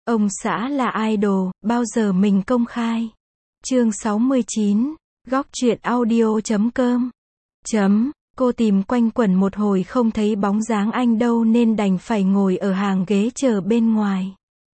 Ông xã là idol, bao giờ mình công khai. Chương 69, góc truyện audio.com. Cô tìm quanh quẩn một hồi không thấy bóng dáng anh đâu nên đành phải ngồi ở hàng ghế chờ bên ngoài.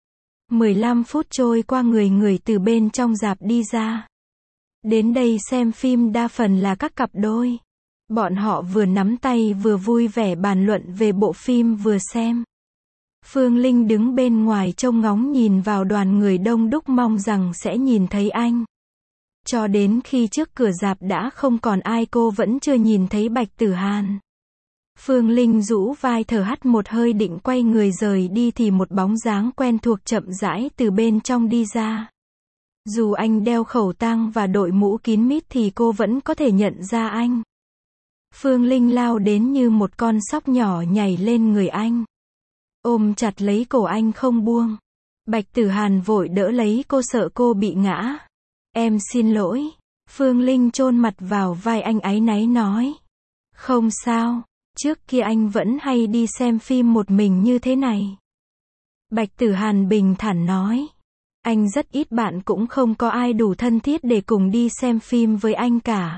15 phút trôi qua, người từ bên trong rạp đi ra. Đến đây xem phim đa phần là các cặp đôi. Bọn họ vừa nắm tay vừa vui vẻ bàn luận về bộ phim vừa xem. Phương Linh đứng bên ngoài trông ngóng nhìn vào đoàn người đông đúc mong rằng sẽ nhìn thấy anh. Cho đến khi trước cửa rạp đã không còn ai, cô vẫn chưa nhìn thấy Bạch Tử Hàn. Phương Linh rũ vai thở hắt một hơi định quay người rời đi thì một bóng dáng quen thuộc chậm rãi từ bên trong đi ra. Dù anh đeo khẩu tang và đội mũ kín mít thì cô vẫn có thể nhận ra anh. Phương Linh lao đến như một con sóc nhỏ nhảy lên người anh. Ôm chặt lấy cổ anh không buông. Bạch Tử Hàn vội đỡ lấy cô, sợ cô bị ngã. Em xin lỗi. Phương Linh chôn mặt vào vai anh áy náy nói. Không sao, trước kia anh vẫn hay đi xem phim một mình như thế này. Bạch Tử Hàn bình thản nói. Anh rất ít bạn, cũng không có ai đủ thân thiết để cùng đi xem phim với anh cả.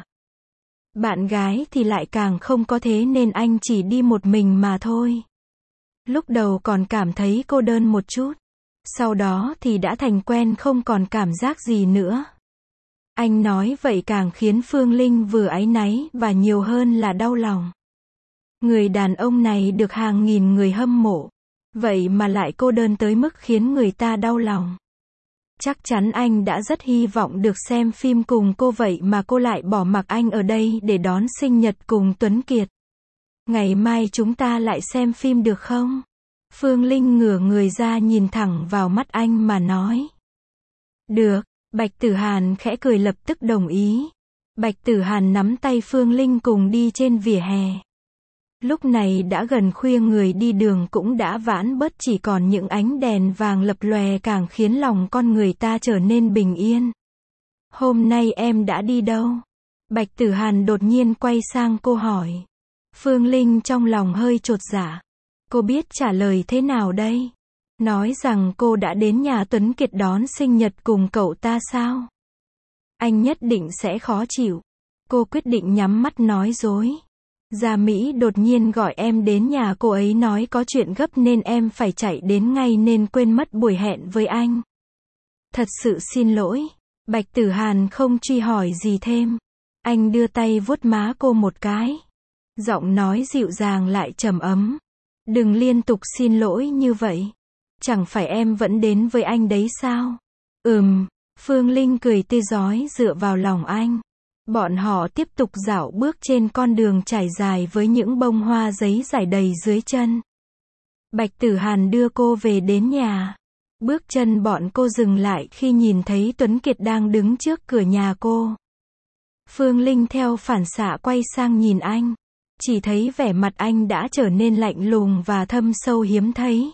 Bạn gái thì lại càng không có, thế nên anh chỉ đi một mình mà thôi. Lúc đầu còn cảm thấy cô đơn một chút. Sau đó thì đã thành quen, không còn cảm giác gì nữa. Anh nói vậy càng khiến Phương Linh vừa áy náy và nhiều hơn là đau lòng. Người đàn ông này được hàng nghìn người hâm mộ. Vậy mà lại cô đơn tới mức khiến người ta đau lòng. Chắc chắn anh đã rất hy vọng được xem phim cùng cô, vậy mà cô lại bỏ mặc anh ở đây để đón sinh nhật cùng Tuấn Kiệt. Ngày mai chúng ta lại xem phim được không? Phương Linh ngửa người ra nhìn thẳng vào mắt anh mà nói. Được. Bạch Tử Hàn khẽ cười lập tức đồng ý. Bạch Tử Hàn nắm tay Phương Linh cùng đi trên vỉa hè. Lúc này đã gần khuya, người đi đường cũng đã vãn bớt, chỉ còn những ánh đèn vàng lập lòe càng khiến lòng con người ta trở nên bình yên. Hôm nay em đã đi đâu? Bạch Tử Hàn đột nhiên quay sang cô hỏi. Phương Linh trong lòng hơi chột dạ. Cô biết trả lời thế nào đây? Nói rằng cô đã đến nhà Tuấn Kiệt đón sinh nhật cùng cậu ta sao? Anh nhất định sẽ khó chịu. Cô quyết định nhắm mắt nói dối. Gia Mỹ đột nhiên gọi em đến nhà cô ấy, nói có chuyện gấp nên em phải chạy đến ngay nên quên mất buổi hẹn với anh. Thật sự xin lỗi. Bạch Tử Hàn không truy hỏi gì thêm. Anh đưa tay vuốt má cô một cái. Giọng nói dịu dàng lại trầm ấm. Đừng liên tục xin lỗi như vậy. Chẳng phải em vẫn đến với anh đấy sao? Phương Linh cười tươi rói dựa vào lòng anh. Bọn họ tiếp tục dạo bước trên con đường trải dài với những bông hoa giấy rải đầy dưới chân. Bạch Tử Hàn đưa cô về đến nhà. Bước chân bọn cô dừng lại khi nhìn thấy Tuấn Kiệt đang đứng trước cửa nhà cô. Phương Linh theo phản xạ quay sang nhìn anh. Chỉ thấy vẻ mặt anh đã trở nên lạnh lùng và thâm sâu hiếm thấy.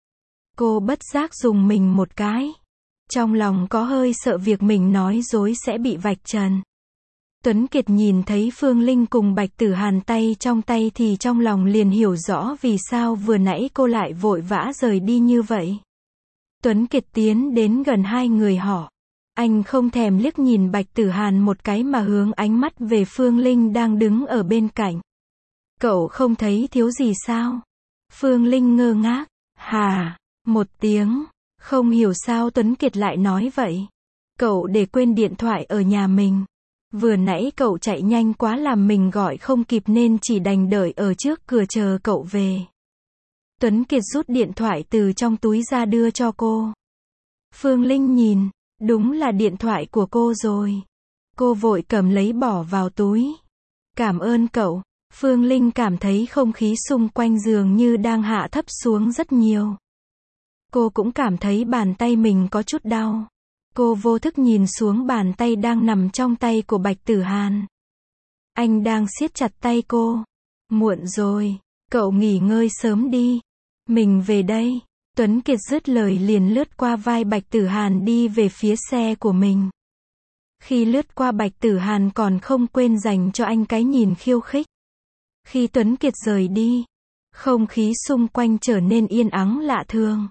Cô bất giác rùng mình một cái. Trong lòng có hơi sợ việc mình nói dối sẽ bị vạch trần. Tuấn Kiệt nhìn thấy Phương Linh cùng Bạch Tử Hàn tay trong tay thì trong lòng liền hiểu rõ vì sao vừa nãy cô lại vội vã rời đi như vậy. Tuấn Kiệt tiến đến gần hai người họ. Anh không thèm liếc nhìn Bạch Tử Hàn một cái mà hướng ánh mắt về Phương Linh đang đứng ở bên cạnh. Cậu không thấy thiếu gì sao? Phương Linh ngơ ngác. Hà, một tiếng. Không hiểu sao Tuấn Kiệt lại nói vậy. Cậu để quên điện thoại ở nhà mình. Vừa nãy cậu chạy nhanh quá làm mình gọi không kịp nên chỉ đành đợi ở trước cửa chờ cậu về. Tuấn Kiệt rút điện thoại từ trong túi ra đưa cho cô. Phương Linh nhìn, đúng là điện thoại của cô rồi. Cô vội cầm lấy bỏ vào túi. Cảm ơn cậu. Phương Linh cảm thấy không khí xung quanh dường như đang hạ thấp xuống rất nhiều. Cô cũng cảm thấy bàn tay mình có chút đau. Cô vô thức nhìn xuống bàn tay đang nằm trong tay của Bạch Tử Hàn. Anh đang siết chặt tay cô. Muộn rồi, cậu nghỉ ngơi sớm đi. Mình về đây. Tuấn Kiệt dứt lời liền lướt qua vai Bạch Tử Hàn đi về phía xe của mình. Khi lướt qua Bạch Tử Hàn còn không quên dành cho anh cái nhìn khiêu khích. Khi Tuấn Kiệt rời đi, không khí xung quanh trở nên yên ắng lạ thường.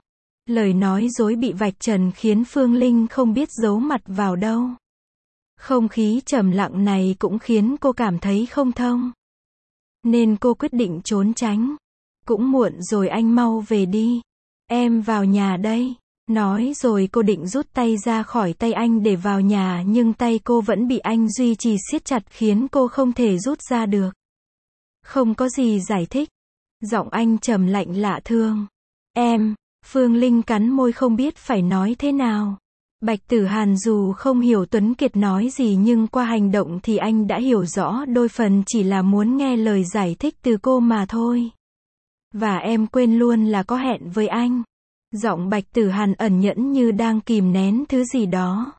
Lời nói dối bị vạch trần khiến Phương Linh không biết giấu mặt vào đâu. Không khí trầm lặng này cũng khiến cô cảm thấy không thông. Nên cô quyết định trốn tránh. Cũng muộn rồi, anh mau về đi. Em vào nhà đây. Nói rồi cô định rút tay ra khỏi tay anh để vào nhà, nhưng tay cô vẫn bị anh duy trì siết chặt khiến cô không thể rút ra được. Không có gì giải thích. Giọng anh trầm lạnh lạ thường. Em. Phương Linh cắn môi không biết phải nói thế nào. Bạch Tử Hàn dù không hiểu Tuấn Kiệt nói gì nhưng qua hành động thì anh đã hiểu rõ đôi phần, chỉ là muốn nghe lời giải thích từ cô mà thôi. Và em quên luôn là có hẹn với anh. Giọng Bạch Tử Hàn ẩn nhẫn như đang kìm nén thứ gì đó.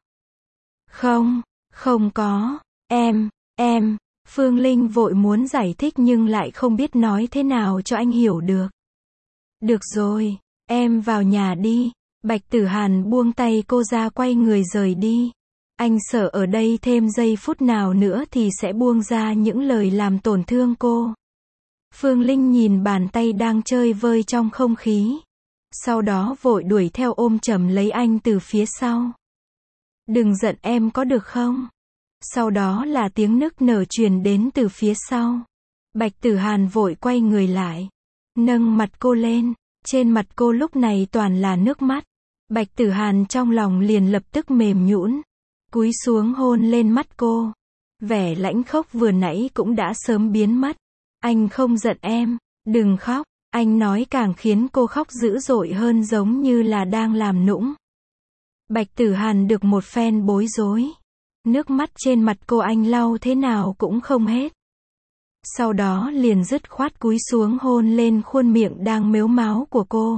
Không có. Em. Phương Linh vội muốn giải thích nhưng lại không biết nói thế nào cho anh hiểu được. Được rồi, em vào nhà đi. Bạch Tử Hàn buông tay cô ra, quay người rời đi. Anh sợ ở đây thêm giây phút nào nữa thì sẽ buông ra những lời làm tổn thương cô. Phương Linh nhìn bàn tay đang chơi vơi trong không khí. Sau đó vội đuổi theo ôm chầm lấy anh từ phía sau. Đừng giận em có được không? Sau đó là tiếng nức nở truyền đến từ phía sau. Bạch Tử Hàn vội quay người lại. Nâng mặt cô lên. Trên mặt cô lúc này toàn là nước mắt. Bạch Tử Hàn trong lòng liền lập tức mềm nhũn. Cúi xuống hôn lên mắt cô. Vẻ lãnh khốc vừa nãy cũng đã sớm biến mất. Anh không giận em. Đừng khóc. Anh nói càng khiến cô khóc dữ dội hơn, giống như là đang làm nũng. Bạch Tử Hàn được một phen bối rối. Nước mắt trên mặt cô anh lau thế nào cũng không hết. Sau đó liền dứt khoát cúi xuống hôn lên khuôn miệng đang mếu máo của cô.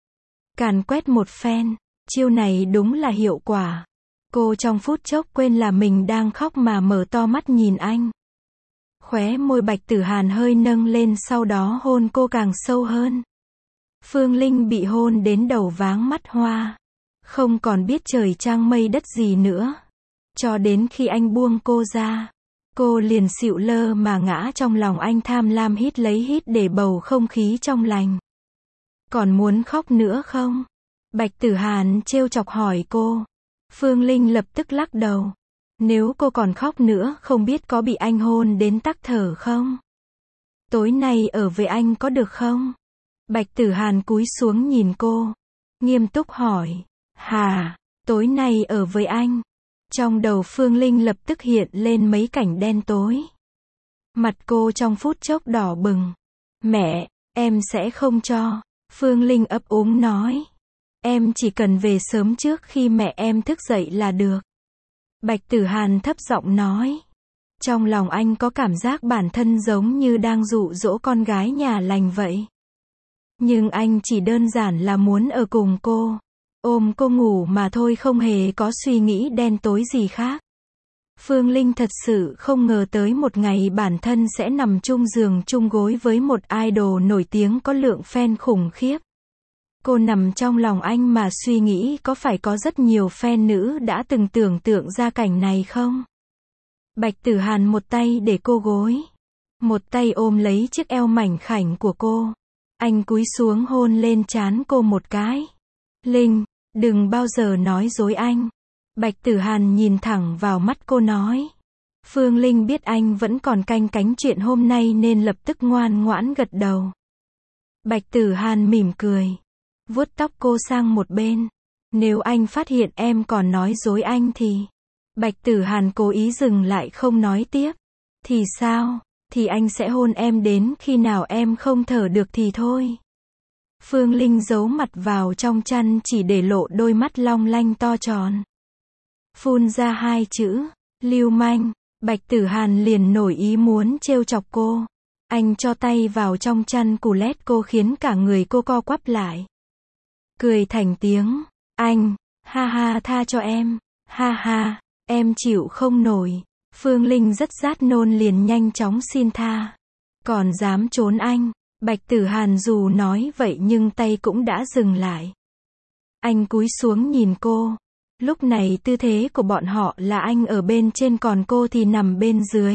Càn quét một phen. Chiêu này đúng là hiệu quả. Cô trong phút chốc quên là mình đang khóc mà mở to mắt nhìn anh. Khóe môi Bạch Tử Hàn hơi nâng lên, sau đó hôn cô càng sâu hơn. Phương Linh bị hôn đến đầu váng mắt hoa. Không còn biết trời trăng mây đất gì nữa. Cho đến khi anh buông cô ra, cô liền xịu lơ mà ngã trong lòng anh, tham lam hít lấy hít để bầu không khí trong lành. Còn muốn khóc nữa không? Bạch Tử Hàn trêu chọc hỏi cô. Phương Linh lập tức lắc đầu. Nếu cô còn khóc nữa không biết có bị anh hôn đến tắc thở không? Tối nay ở với anh có được không? Bạch Tử Hàn cúi xuống nhìn cô. Nghiêm túc hỏi. Hà, tối nay ở với anh. Trong đầu Phương Linh lập tức hiện lên mấy cảnh đen tối. Mặt cô trong phút chốc đỏ bừng. Mẹ, em sẽ không cho. Phương Linh ấp úng nói. Em chỉ cần về sớm trước khi mẹ em thức dậy là được. Bạch Tử Hàn thấp giọng nói. Trong lòng anh có cảm giác bản thân giống như đang dụ dỗ con gái nhà lành vậy. Nhưng anh chỉ đơn giản là muốn ở cùng cô. Ôm cô ngủ mà thôi, không hề có suy nghĩ đen tối gì khác. Phương Linh thật sự không ngờ tới một ngày bản thân sẽ nằm chung giường chung gối với một idol nổi tiếng có lượng fan khủng khiếp. Cô nằm trong lòng anh mà suy nghĩ có phải có rất nhiều fan nữ đã từng tưởng tượng ra cảnh này không? Bạch Tử Hàn một tay để cô gối, một tay ôm lấy chiếc eo mảnh khảnh của cô. Anh cúi xuống hôn lên trán cô một cái. Linh, đừng bao giờ nói dối anh. Bạch Tử Hàn nhìn thẳng vào mắt cô nói. Phương Linh biết anh vẫn còn canh cánh chuyện hôm nay nên lập tức ngoan ngoãn gật đầu. Bạch Tử Hàn mỉm cười, vuốt tóc cô sang một bên. Nếu anh phát hiện em còn nói dối anh thì... Bạch Tử Hàn cố ý dừng lại không nói tiếp. Thì sao? Thì anh sẽ hôn em đến khi nào em không thở được thì thôi. Phương Linh giấu mặt vào trong chăn chỉ để lộ đôi mắt long lanh to tròn. Phun ra hai chữ, lưu manh. Bạch Tử Hàn liền nổi ý muốn trêu chọc cô. Anh cho tay vào trong chăn cù lét cô khiến cả người cô co quắp lại. Cười thành tiếng. Anh, ha ha, tha cho em. Ha ha, em chịu không nổi. Phương Linh rất rát nôn liền nhanh chóng xin tha. Còn dám trốn anh. Bạch Tử Hàn dù nói vậy nhưng tay cũng đã dừng lại. Anh cúi xuống nhìn cô. Lúc này tư thế của bọn họ là anh ở bên trên còn cô thì nằm bên dưới.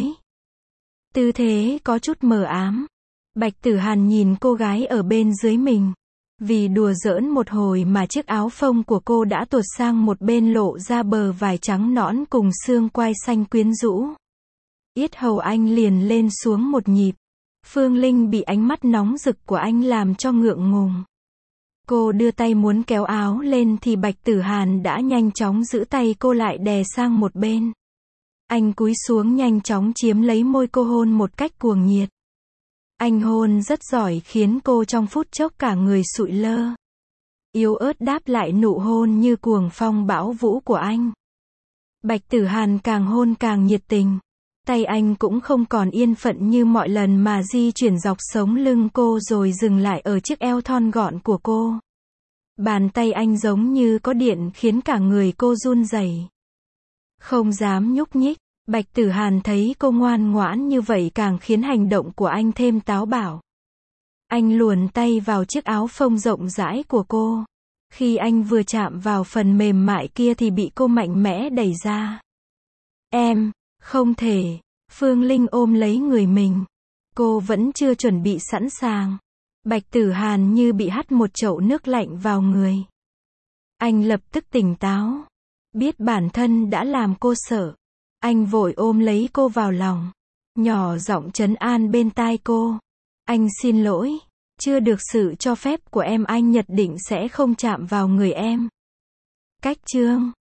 Tư thế có chút mờ ám. Bạch Tử Hàn nhìn cô gái ở bên dưới mình. Vì đùa giỡn một hồi mà chiếc áo phông của cô đã tuột sang một bên lộ ra bờ vai trắng nõn cùng xương quai xanh quyến rũ. Yết hầu anh liền lên xuống một nhịp. Phương Linh bị ánh mắt nóng rực của anh làm cho ngượng ngùng. Cô đưa tay muốn kéo áo lên thì Bạch Tử Hàn đã nhanh chóng giữ tay cô lại đè sang một bên. Anh cúi xuống nhanh chóng chiếm lấy môi cô hôn một cách cuồng nhiệt. Anh hôn rất giỏi khiến cô trong phút chốc cả người sụi lơ. Yếu ớt đáp lại nụ hôn như cuồng phong bão vũ của anh. Bạch Tử Hàn càng hôn càng nhiệt tình. Tay anh cũng không còn yên phận như mọi lần mà di chuyển dọc sống lưng cô rồi dừng lại ở chiếc eo thon gọn của cô. Bàn tay anh giống như có điện khiến cả người cô run rẩy. Không dám nhúc nhích. Bạch Tử Hàn thấy cô ngoan ngoãn như vậy càng khiến hành động của anh thêm táo bạo. Anh luồn tay vào chiếc áo phông rộng rãi của cô. Khi anh vừa chạm vào phần mềm mại kia thì bị cô mạnh mẽ đẩy ra. Em, không thể. Phương Linh ôm lấy người mình. Cô vẫn chưa chuẩn bị sẵn sàng. Bạch Tử Hàn như bị hắt một chậu nước lạnh vào người. Anh lập tức tỉnh táo. Biết bản thân đã làm cô sợ. Anh vội ôm lấy cô vào lòng. Nhỏ giọng trấn an bên tai cô. Anh xin lỗi. Chưa được sự cho phép của em anh nhất định sẽ không chạm vào người em. Cách chương